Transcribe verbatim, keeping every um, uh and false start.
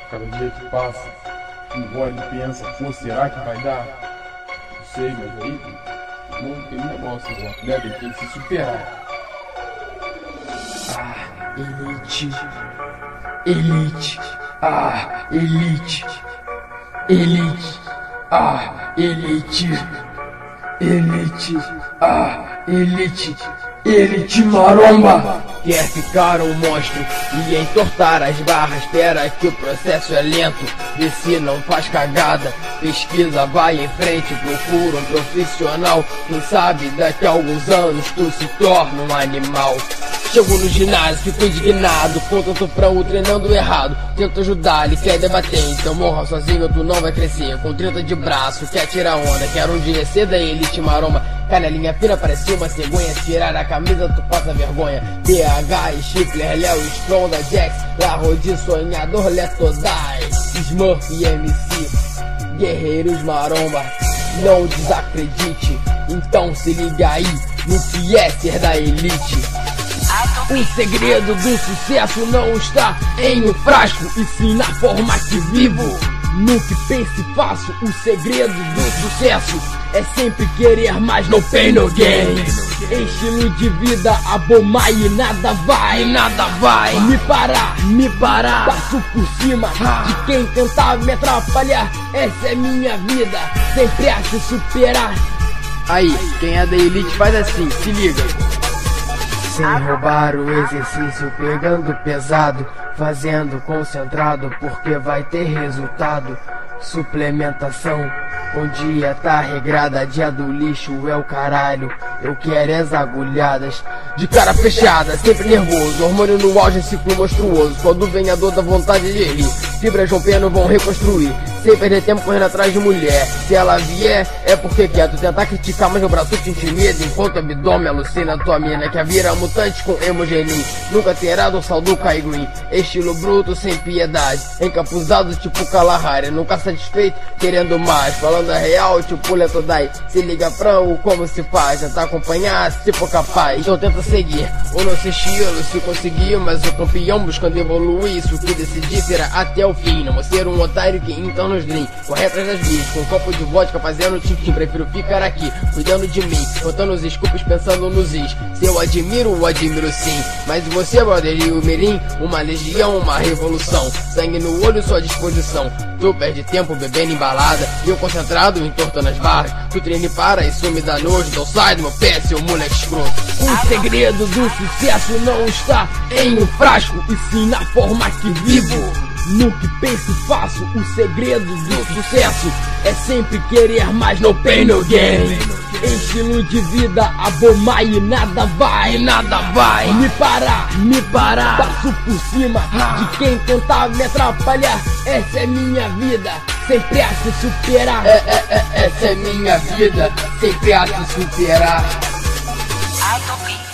Cada dia que passa, um olha e pensa, pô, será que vai dar? Não sei, mas aí não tem um negócio, né? Deve ter que se superar. Ah, elite, elite, ah, elite, elite, ah, elite, elite, ah, elite, elite maromba. Quer ficar um monstro e entortar as barras, espera que o processo é lento, e se não faz cagada, pesquisa, vai em frente, procura um profissional, quem sabe daqui a alguns anos tu se torna um animal. Chego no ginásio, fico indignado, com tanto prão treinando errado. Tento ajudar, ele quer debater, então morra sozinho, tu não vai crescer. Com trinta de braço, quer tirar onda, quero um dia ser da elite maromba. Canelinha fina, parecia uma cegonha, tirar a camisa tu passa vergonha. P H, Stifler, Léo, Stronda, Jax, Larrodi, Sonhador, Letodai, Smurf e M C, guerreiros maromba, não desacredite, então se liga aí no que é ser da elite. O segredo do sucesso não está em um frasco, e sim na forma que vivo. No que penso e faço, o segredo do sucesso é sempre querer mais, no pain, no gain. Estilo de vida, abomar e nada vai, nada vai me parar, me parar. Passo por cima de quem tentar me atrapalhar. Essa é minha vida, sempre a se superar. Aí, quem é da elite faz assim, se liga. Sem roubar o exercício, pegando pesado, fazendo concentrado, porque vai ter resultado. Suplementação, com dieta regrada, dia do lixo é o caralho. Eu quero as agulhadas, de cara fechada, sempre nervoso, hormônio no auge, ciclo monstruoso. Quando vem a dor da vontade de rir, fibras rompendo vão reconstruir, sem perder tempo correndo atrás de mulher. Se ela vier, é porque quer tu tentar criticar, mas meu braço te intimida, enquanto o abdômen alucina tua mina, que a vira mutante com hemogenin. Nunca terá dorsal do Kai Green, estilo bruto sem piedade, encapuzado tipo Kalahari, nunca satisfeito, querendo mais, falando a real tipo Letodai. Se liga pra o como se faz, tentar acompanhar se for capaz, então tenta seguir o nosso estilo, se conseguir, mas o campeão buscando evoluir, isso que decidir será até o fim. Não vou ser um otário que então nos green, corre atrás das vias, com um copo de vodka fazendo tintim, prefiro ficar aqui, cuidando de mim, contando os scoops, pensando nos is. Se eu admiro, eu admiro sim, mas e você, brother, e o mirim? Uma legião, uma revolução, sangue no olho, sua disposição. Tu perde tempo bebendo embalada, e eu concentrado, entortando as barras. Tu treine para, isso me dá nojo, então sai do meu pé, seu moleque escroto. O segredo do sucesso não está em um frasco, e sim na forma que vivo. No que penso e faço, o segredo do sucesso é sempre querer mais, no pain, no gain. Estilo de vida, abomar e nada vai, nada vai me parar, me parar. Passo por cima de quem tentar me atrapalhar. Essa é minha vida, sempre a se superar. É, é, é, essa é minha vida, sempre a se superar.